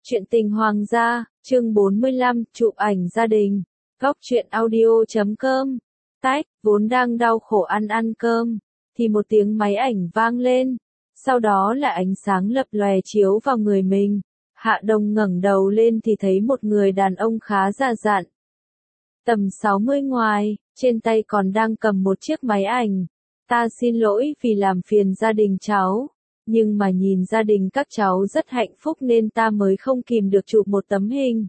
Chuyện tình hoàng gia, chương 45, chụp ảnh gia đình. Góc truyện audio.com. Tách, vốn đang đau khổ ăn cơm, thì một tiếng máy ảnh vang lên. Sau đó là ánh sáng lập lòe chiếu vào người mình. Hạ Đồng ngẩng đầu lên thì thấy một người đàn ông khá già dặn. Tầm 60 ngoài, trên tay còn đang cầm một chiếc máy ảnh. Ta xin lỗi vì làm phiền gia đình cháu. Nhưng mà nhìn gia đình các cháu rất hạnh phúc nên ta mới không kìm được chụp một tấm hình.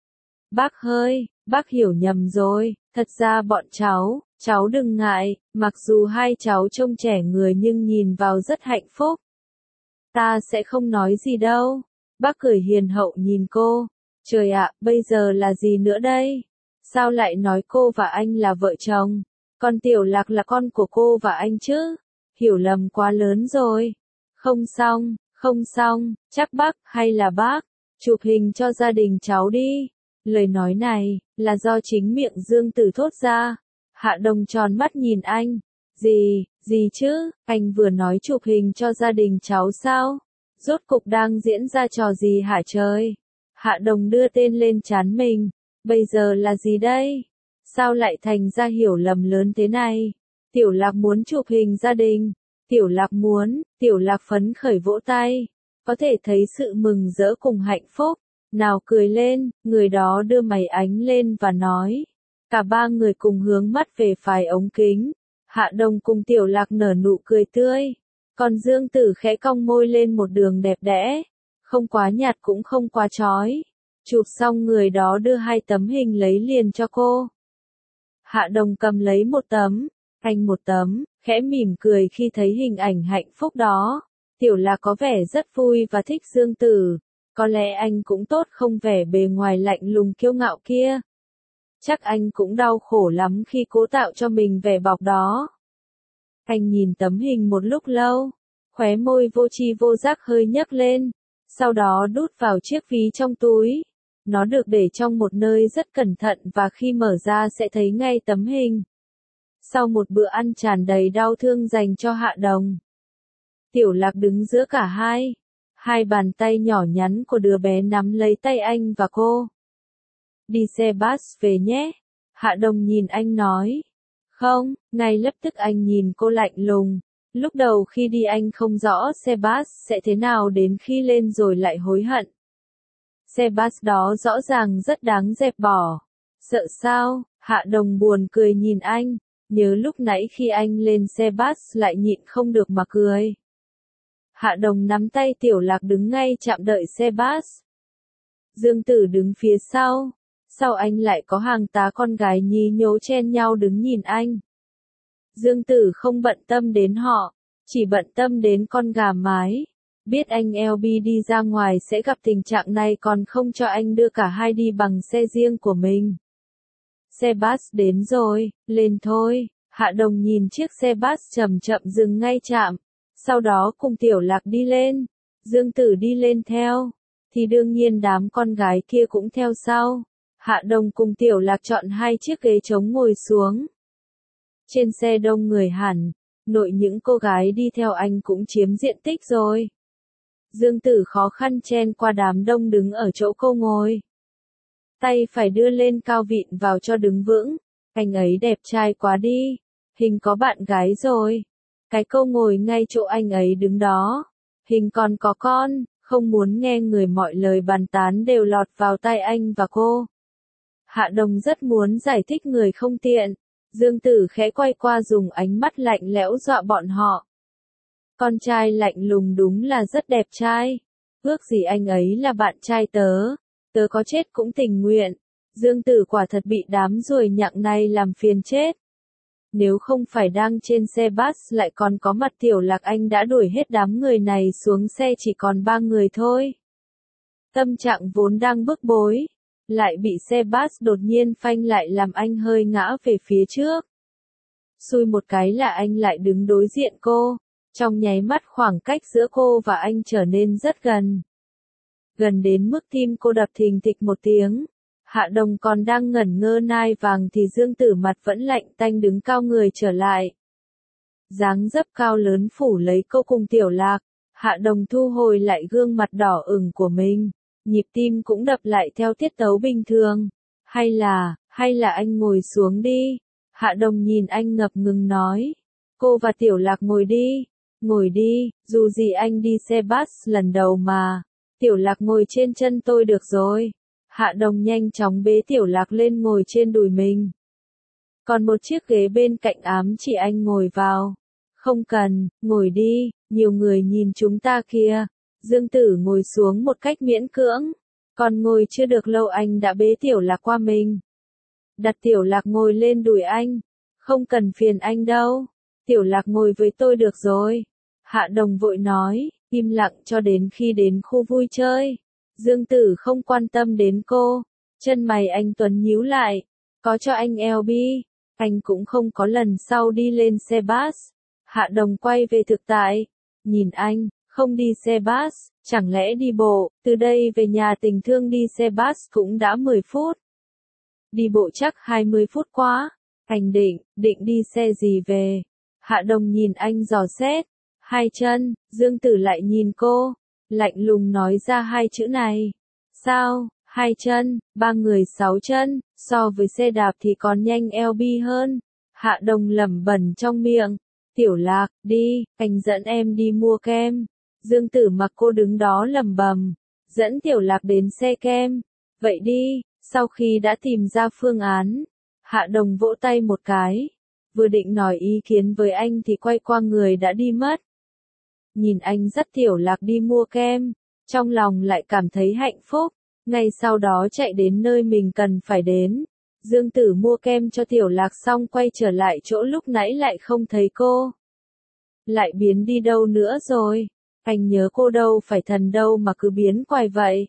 Bác hiểu nhầm rồi, thật ra bọn cháu đừng ngại, mặc dù hai cháu trông trẻ người nhưng nhìn vào rất hạnh phúc. Ta sẽ không nói gì đâu. Bác cười hiền hậu nhìn cô. Trời ạ, bây giờ là gì nữa đây? Sao lại nói cô và anh là vợ chồng? Con Tiểu Lạc là con của cô và anh chứ? Hiểu lầm quá lớn rồi. Không xong, chắc bác hay là bác, chụp hình cho gia đình cháu đi. Lời nói này, là do chính miệng Dương Tử thốt ra. Hạ Đồng tròn mắt nhìn anh. Gì chứ, anh vừa nói chụp hình cho gia đình cháu sao? Rốt cục đang diễn ra trò gì hả trời? Hạ Đồng đưa tên lên trán mình. Bây giờ là gì đây? Sao lại thành ra hiểu lầm lớn thế này? Tiểu Lạc muốn chụp hình gia đình. Tiểu Lạc phấn khởi vỗ tay, có thể thấy sự mừng rỡ cùng hạnh phúc. Nào cười lên, người đó đưa máy ảnh lên và nói. Cả ba người cùng hướng mắt về phải ống kính. Hạ Đồng cùng Tiểu Lạc nở nụ cười tươi. Còn Dương Tử khẽ cong môi lên một đường đẹp đẽ. Không quá nhạt cũng không quá chói. Chụp xong người đó đưa hai tấm hình lấy liền cho cô. Hạ Đồng cầm lấy một tấm. Anh một tấm, khẽ mỉm cười khi thấy hình ảnh hạnh phúc đó. Tiểu Lạc có vẻ rất vui và thích Dương Tử. Có lẽ anh cũng tốt không vẻ bề ngoài lạnh lùng kiêu ngạo kia. Chắc anh cũng đau khổ lắm khi cố tạo cho mình vẻ bọc đó. Anh nhìn tấm hình một lúc lâu, khóe môi vô tri vô giác hơi nhấc lên, sau đó đút vào chiếc ví trong túi. Nó được để trong một nơi rất cẩn thận và khi mở ra sẽ thấy ngay tấm hình. Sau một bữa ăn tràn đầy đau thương dành cho Hạ Đồng, Tiểu Lạc đứng giữa cả hai bàn tay nhỏ nhắn của đứa bé nắm lấy tay anh và cô. Đi xe bus về nhé. Hạ Đồng nhìn anh nói. Không, ngay lập tức anh nhìn cô lạnh lùng. Lúc đầu khi đi anh không rõ xe bus sẽ thế nào đến khi lên rồi lại hối hận. Xe bus đó rõ ràng rất đáng dẹp bỏ. Sợ sao? Hạ Đồng buồn cười nhìn anh. Nhớ lúc nãy khi anh lên xe bus lại nhịn không được mà cười. Hạ Đồng nắm tay Tiểu Lạc đứng ngay trạm đợi xe bus. Dương Tử đứng phía sau. Sau anh lại có hàng tá con gái nhí nhố chen nhau đứng nhìn anh. Dương Tử không bận tâm đến họ, chỉ bận tâm đến con gà mái. Biết anh LB đi ra ngoài sẽ gặp tình trạng này còn không cho anh đưa cả hai đi bằng xe riêng của mình. Xe bus đến rồi, lên thôi. Hạ Đồng nhìn chiếc xe bus chậm chậm dừng ngay trạm. Sau đó cùng Tiểu Lạc đi lên. Dương Tử đi lên theo. Thì đương nhiên đám con gái kia cũng theo sau. Hạ Đồng cùng Tiểu Lạc chọn hai chiếc ghế trống ngồi xuống. Trên xe đông người hẳn. Nội những cô gái đi theo anh cũng chiếm diện tích rồi. Dương Tử khó khăn chen qua đám đông đứng ở chỗ cô ngồi. Tay phải đưa lên cao vịn vào cho đứng vững. Anh ấy đẹp trai quá đi. Hình có bạn gái rồi. Cái câu ngồi ngay chỗ anh ấy đứng đó. Hình còn có con, không muốn nghe người mọi lời bàn tán đều lọt vào tai anh và cô. Hạ Đồng rất muốn giải thích người không tiện. Dương Tử khẽ quay qua dùng ánh mắt lạnh lẽo dọa bọn họ. Con trai lạnh lùng đúng là rất đẹp trai. Ước gì anh ấy là bạn trai tớ. Tớ có chết cũng tình nguyện. Dương Tử quả thật bị đám ruồi nhặng này làm phiền chết. Nếu không phải đang trên xe bus lại còn có mặt Tiểu Lạc anh đã đuổi hết đám người này xuống xe chỉ còn 3 người thôi. Tâm trạng vốn đang bức bối. Lại bị xe bus đột nhiên phanh lại làm anh hơi ngã về phía trước. Xui một cái là anh lại đứng đối diện cô. Trong nháy mắt khoảng cách giữa cô và anh trở nên rất gần. Gần đến mức tim cô đập thình thịch một tiếng. Hạ Đồng còn đang ngẩn ngơ nai vàng thì Dương Tử mặt vẫn lạnh tanh đứng cao người trở lại. Dáng dấp cao lớn phủ lấy cô cùng Tiểu Lạc. Hạ Đồng thu hồi lại gương mặt đỏ ửng của mình. nhịp tim cũng đập lại theo tiết tấu bình thường. Hay là anh ngồi xuống đi. Hạ Đồng nhìn anh ngập ngừng nói. Cô và Tiểu Lạc ngồi đi, dù gì anh đi xe bus lần đầu mà. Tiểu Lạc ngồi trên chân tôi được rồi. Hạ Đồng nhanh chóng bế Tiểu Lạc lên ngồi trên đùi mình. Còn một chiếc ghế bên cạnh ám chỉ anh ngồi vào. Không cần, ngồi đi, nhiều người nhìn chúng ta kìa. Dương Tử ngồi xuống một cách miễn cưỡng. Còn ngồi chưa được lâu anh đã bế Tiểu Lạc qua mình. Đặt Tiểu Lạc ngồi lên đùi anh. Không cần phiền anh đâu. Tiểu Lạc ngồi với tôi được rồi. Hạ Đồng vội nói, im lặng cho đến khi đến khu vui chơi. Dương Tử không quan tâm đến cô. Chân mày anh Tuấn nhíu lại. Có cho anh LB. Anh cũng không có lần sau đi lên xe bus. Hạ Đồng quay về thực tại. Nhìn anh, không đi xe bus, chẳng lẽ đi bộ, từ đây về nhà Tình Thương đi xe bus cũng đã 10 phút. Đi bộ chắc 20 phút quá. Anh định đi xe gì về? Hạ Đồng nhìn anh dò xét. 2 chân, Dương Tử lại nhìn cô. Lạnh lùng nói ra 2 chữ này. Sao, 2 chân, 3 người 6 chân, so với xe đạp thì còn nhanh LB hơn. Hạ Đồng lẩm bẩm trong miệng. Tiểu Lạc, đi, anh dẫn em đi mua kem. Dương Tử mặc cô đứng đó lẩm bẩm. Dẫn Tiểu Lạc đến xe kem. Vậy đi, sau khi đã tìm ra phương án. Hạ Đồng vỗ tay một cái. Vừa định nói ý kiến với anh thì quay qua người đã đi mất. Nhìn anh dắt Tiểu Lạc đi mua kem. Trong lòng lại cảm thấy hạnh phúc. Ngay sau đó chạy đến nơi mình cần phải đến. Dương Tử mua kem cho Tiểu Lạc xong quay trở lại chỗ lúc nãy lại không thấy cô. Lại biến đi đâu nữa rồi? Anh nhớ cô đâu phải thần đâu mà cứ biến quài vậy.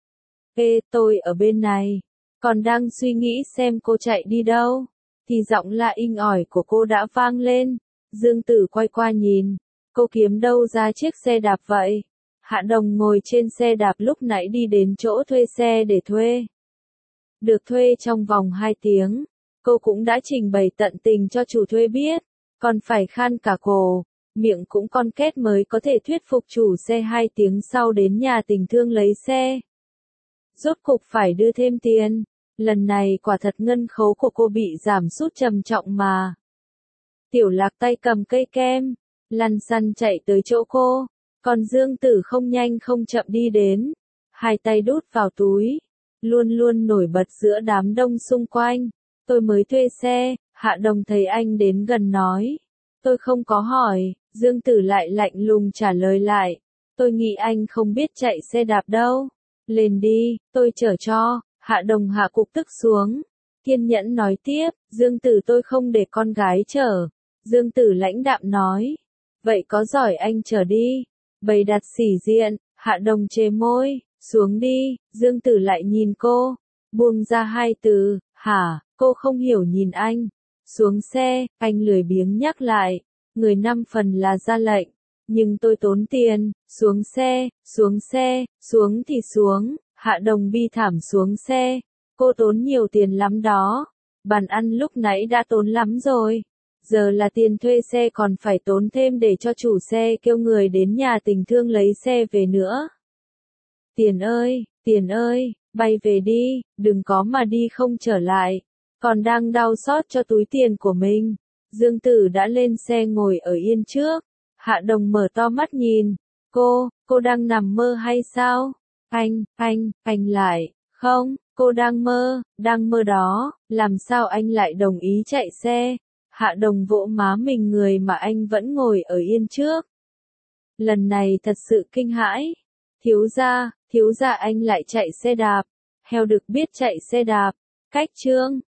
Ê, tôi ở bên này. Còn đang suy nghĩ xem cô chạy đi đâu. Thì giọng la inh ỏi của cô đã vang lên. Dương Tử quay qua nhìn. Cô kiếm đâu ra chiếc xe đạp vậy? Hạ Đồng ngồi trên xe đạp lúc nãy đi đến chỗ thuê xe để thuê. Được thuê trong vòng 2 tiếng. Cô cũng đã trình bày tận tình cho chủ thuê biết. Còn phải khan cả cổ. Miệng cũng con két mới có thể thuyết phục chủ xe 2 tiếng sau đến nhà Tình Thương lấy xe. Rốt cục phải đưa thêm tiền. Lần này quả thật ngân khấu của cô bị giảm sút trầm trọng mà. Tiểu Lạc tay cầm cây kem. Lăn xăn chạy tới chỗ cô. Còn Dương Tử không nhanh không chậm đi đến. 2 tay đút vào túi. Luôn luôn nổi bật giữa đám đông xung quanh. Tôi mới thuê xe. Hạ Đồng thấy anh đến gần nói. Tôi không có hỏi. Dương Tử lại lạnh lùng trả lời lại. Tôi nghĩ anh không biết chạy xe đạp đâu. Lên đi, tôi chở cho. Hạ Đồng hạ cục tức xuống. Kiên nhẫn nói tiếp. Dương Tử tôi không để con gái chở. Dương Tử lãnh đạm nói. Vậy có giỏi anh chở đi. Bày đặt sỉ diện. Hạ Đồng chê môi. Xuống đi. Dương Tử lại nhìn cô. Buông ra 2 từ. Hả? Cô không hiểu nhìn anh. Xuống xe. Anh lười biếng nhắc lại. Người 5 phần là ra lệnh. Nhưng tôi tốn tiền. Xuống xe. Xuống thì xuống. Hạ Đồng bi thảm xuống xe. Cô tốn nhiều tiền lắm đó. Bàn ăn lúc nãy đã tốn lắm rồi. Giờ là tiền thuê xe còn phải tốn thêm để cho chủ xe kêu người đến nhà Tình Thương lấy xe về nữa. Tiền ơi, bay về đi, đừng có mà đi không trở lại. Còn đang đau xót cho túi tiền của mình. Dương Tử đã lên xe ngồi ở yên trước. Hạ Đồng mở to mắt nhìn. Cô đang nằm mơ hay sao? Anh lại, không, cô đang mơ đó, làm sao anh lại đồng ý chạy xe? Hạ Đồng vỗ má mình người mà anh vẫn ngồi ở yên trước. Lần này thật sự kinh hãi. Thiếu gia anh lại chạy xe đạp. Heo đực biết chạy xe đạp. Cách chương